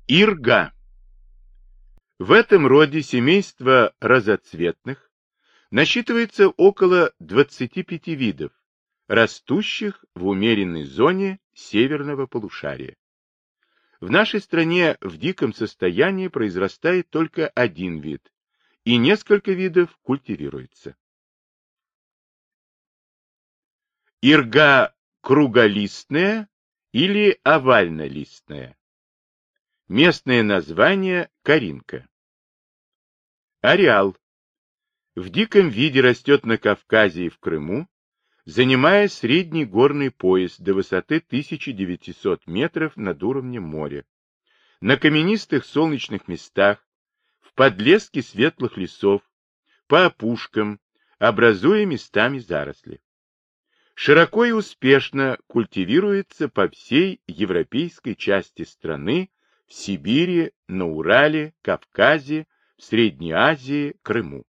Ирга. В этом роде семейство разоцветных насчитывается около 25 видов, растущих в умеренной зоне северного полушария. В нашей стране в диком состоянии произрастает только один вид, и несколько видов культивируется. Ирга круголистная или овально-листная. Местное название – коринка. Ареал. В диком виде растет на Кавказе и в Крыму, занимая средний горный пояс до высоты 1900 метров над уровнем моря, на каменистых солнечных местах, в подлеске светлых лесов, по опушкам, образуя местами заросли. Широко и успешно культивируется по всей европейской части страны, в Сибири, на Урале, Кавказе, в Средней Азии, Крыму.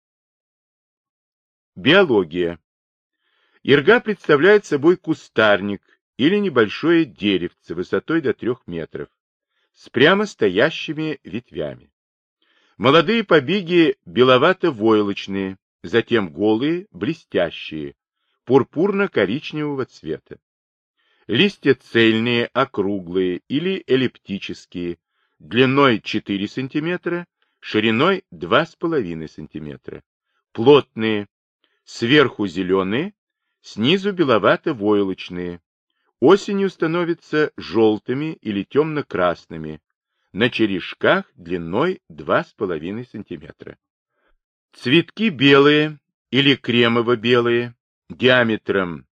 Биология. Ирга представляет собой кустарник или небольшое деревце высотой до 3 метров, с прямо стоящими ветвями. Молодые побеги беловато-войлочные, затем голые, блестящие, пурпурно-коричневого цвета. Листья цельные, округлые или эллиптические, длиной 4 см, шириной 2,5 см. Плотные, сверху зеленые, снизу беловато-войлочные. Осенью становятся желтыми или темно-красными, на черешках длиной 2,5 см. Цветки белые или кремово-белые, диаметром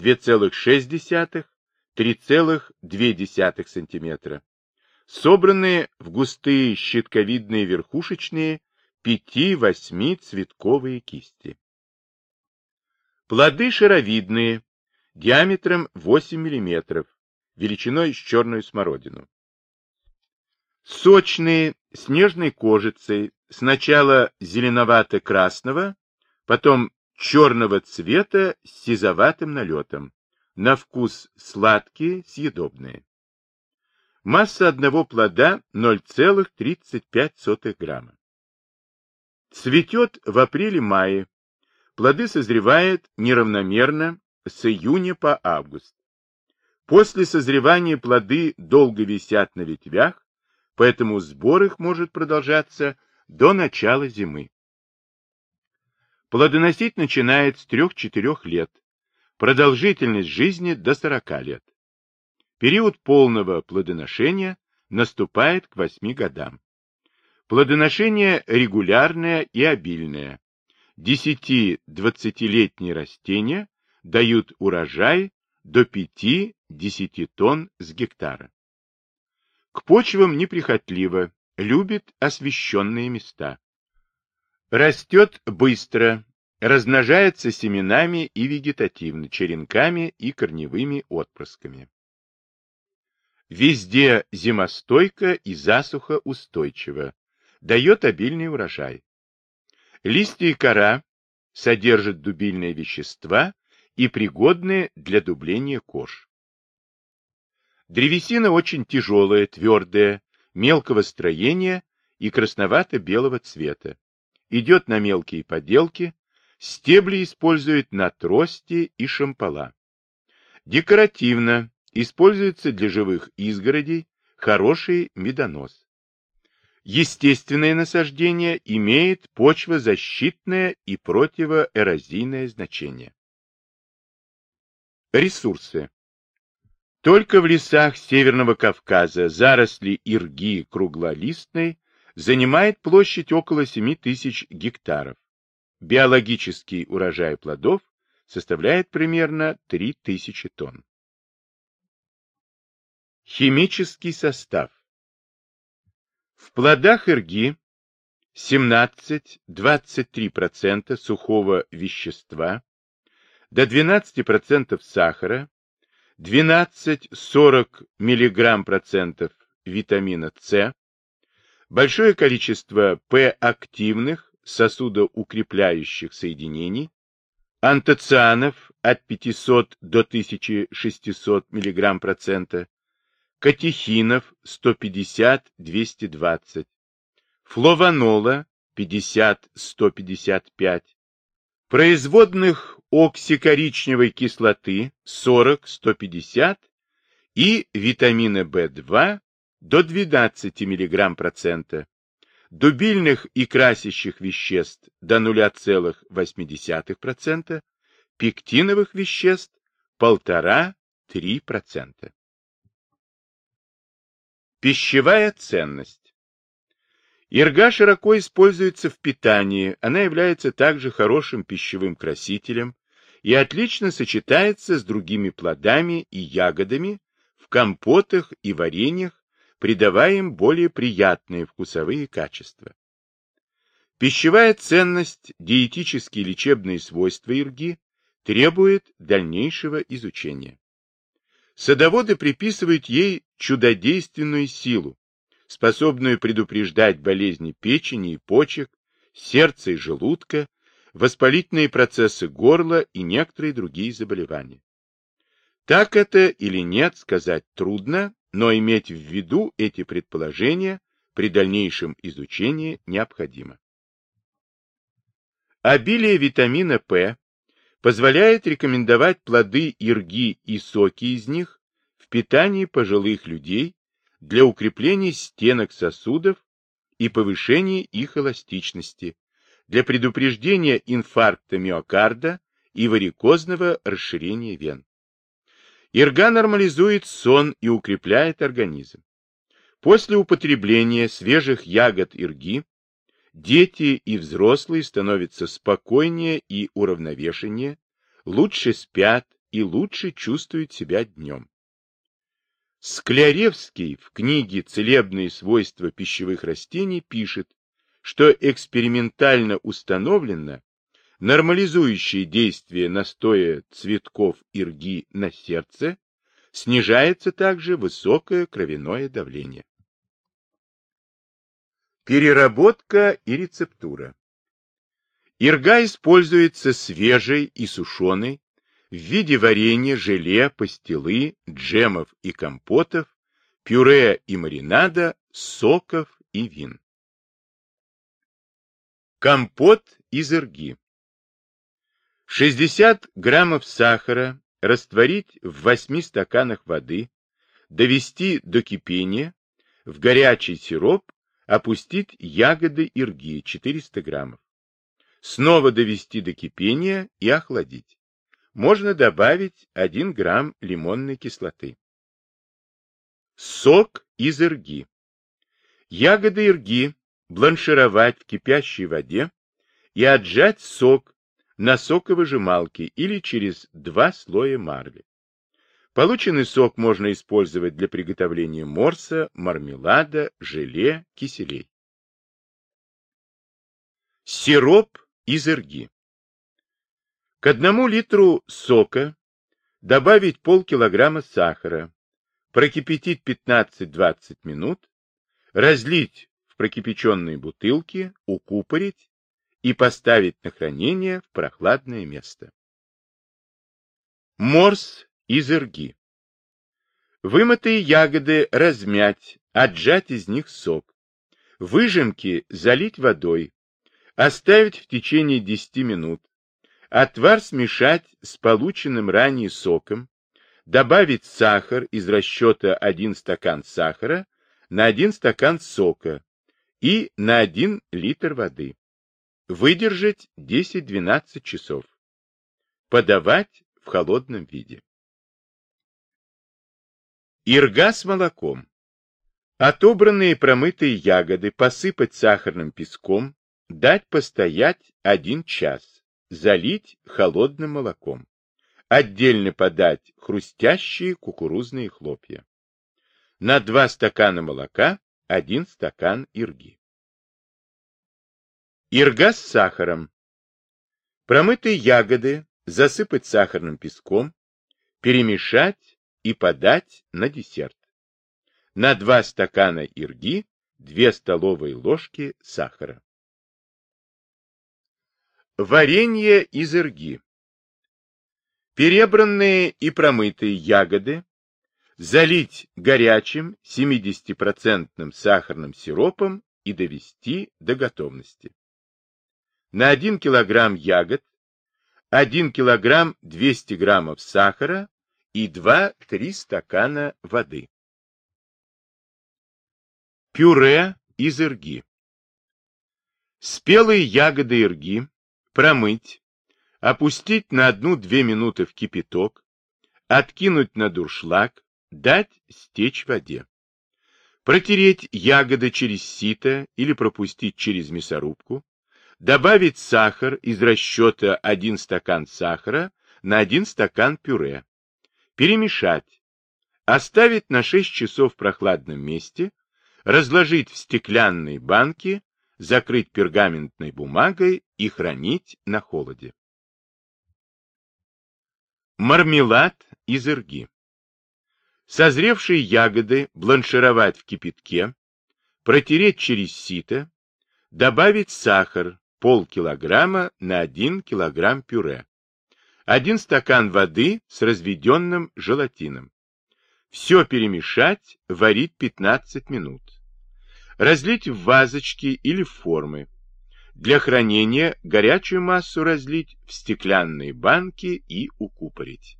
2,6–3,2 см, собранные в густые щитковидные верхушечные 5–8 цветковые кисти. Плоды шаровидные, диаметром 8 мм, величиной с черную смородину. Сочные, с нежной кожицей, сначала зеленовато-красного, потом черного цвета с сизоватым налетом, на вкус сладкие, съедобные. Масса одного плода 0,35 грамма. Цветет в апреле-мае. Плоды созревают неравномерно с июня по август. После созревания плоды долго висят на ветвях, поэтому сбор их может продолжаться до начала зимы. Плодоносить начинает с 3–4 лет, продолжительность жизни до 40 лет. Период полного плодоношения наступает к 8 годам. Плодоношение регулярное и обильное. 10–20-летние растения дают урожай до 5–10 тонн с гектара. К почвам неприхотливо, любит освещенные места. Растет быстро, размножается семенами и вегетативно, черенками и корневыми отпрысками. Везде зимостойко и засухоустойчиво, дает обильный урожай. Листья и кора содержат дубильные вещества и пригодны для дубления кож. Древесина очень тяжелая, твердая, мелкого строения и красновато-белого цвета. Идет на мелкие поделки, стебли используют на трости и шомпола. Декоративно, используется для живых изгородей, хороший медонос. Естественное насаждение имеет почвозащитное и противоэрозийное значение. Ресурсы. Только в лесах Северного Кавказа заросли ирги круглолистной занимает площадь около 7000 гектаров. Биологический урожай плодов составляет примерно 3000 тонн. Химический состав. В плодах ирги 17–23% сухого вещества, до 12% сахара, 12–40 мг% витамина С, большое количество П-активных сосудоукрепляющих соединений, антоцианов от 500 до 1600 мг%, катехинов 150-220, флавонола 50-155, производных оксикоричневой кислоты 40-150 и витамина В2 до 12 мг%, дубильных и красящих веществ до 0,8%, пектиновых веществ 1,5–3%. Пищевая ценность. Ирга широко используется в питании, она является также хорошим пищевым красителем и отлично сочетается с другими плодами и ягодами в компотах и вареньях, придавая им более приятные вкусовые качества. Пищевая ценность, диетические и лечебные свойства ирги требует дальнейшего изучения. Садоводы приписывают ей чудодейственную силу, способную предупреждать болезни печени и почек, сердца и желудка, воспалительные процессы горла и некоторые другие заболевания. Так это или нет, сказать трудно, но иметь в виду эти предположения при дальнейшем изучении необходимо. Обилие витамина П позволяет рекомендовать плоды ирги и соки из них в питании пожилых людей для укрепления стенок сосудов и повышения их эластичности, для предупреждения инфаркта миокарда и варикозного расширения вен. Ирга нормализует сон и укрепляет организм. После употребления свежих ягод ирги дети и взрослые становятся спокойнее и уравновешеннее, лучше спят и лучше чувствуют себя днем. Скляревский в книге «Целебные свойства пищевых растений» пишет, что экспериментально установлено нормализующее действие настоя цветков ирги на сердце, снижается также высокое кровяное давление. Переработка и рецептура. Ирга используется свежей и сушеной в виде варенья, желе, пастилы, джемов и компотов, пюре и маринада, соков и вин. Компот из ирги. 60 граммов сахара растворить в 8 стаканах воды, довести до кипения, в горячий сироп опустить ягоды ирги 400 граммов. Снова довести до кипения и охладить. Можно добавить 1 грамм лимонной кислоты. Сок из ирги. Ягоды ирги бланшировать в кипящей воде и отжать сок на соковыжималке или через 2 слоя марли. Полученный сок можно использовать для приготовления морса, мармелада, желе, киселей. Сироп из ирги. К 1 литру сока добавить полкилограмма сахара, прокипятить 15-20 минут, разлить в прокипяченные бутылки, укупорить и поставить на хранение в прохладное место. Морс из ирги. Вымытые ягоды размять, отжать из них сок. Выжимки залить водой, оставить в течение 10 минут. Отвар смешать с полученным ранее соком, добавить сахар из расчета 1 стакан сахара на 1 стакан сока и на 1 литр воды. Выдержать 10-12 часов. Подавать в холодном виде. Ирга с молоком. Отобранные промытые ягоды посыпать сахарным песком, дать постоять 1 час, залить холодным молоком. Отдельно подать хрустящие кукурузные хлопья. На 2 стакана молока 1 стакан ирги. Ирга с сахаром. Промытые ягоды засыпать сахарным песком, перемешать и подать на десерт. На 2 стакана ирги 2 столовые ложки сахара. Варенье из ирги. Перебранные и промытые ягоды залить горячим 70% сахарным сиропом и довести до готовности. На 1 кг ягод 1 кг 200 г сахара и 2-3 стакана воды. Пюре из ирги. Спелые ягоды ирги промыть, опустить на 1-2 минуты в кипяток, откинуть на дуршлаг, дать стечь в воде. Протереть ягоды через сито или пропустить через мясорубку, добавить сахар из расчета 1 стакан сахара на 1 стакан пюре, перемешать, оставить на 6 часов в прохладном месте, разложить в стеклянной банке, закрыть пергаментной бумагой и хранить на холоде. Мармелад из ирги. Созревшие ягоды бланшировать в кипятке, протереть через сито, добавить сахар полкилограмма на 1 килограмм пюре, 1 стакан воды с разведенным желатином. Все перемешать, варить 15 минут. Разлить в вазочки или в формы. Для хранения горячую массу разлить в стеклянные банки и укупорить.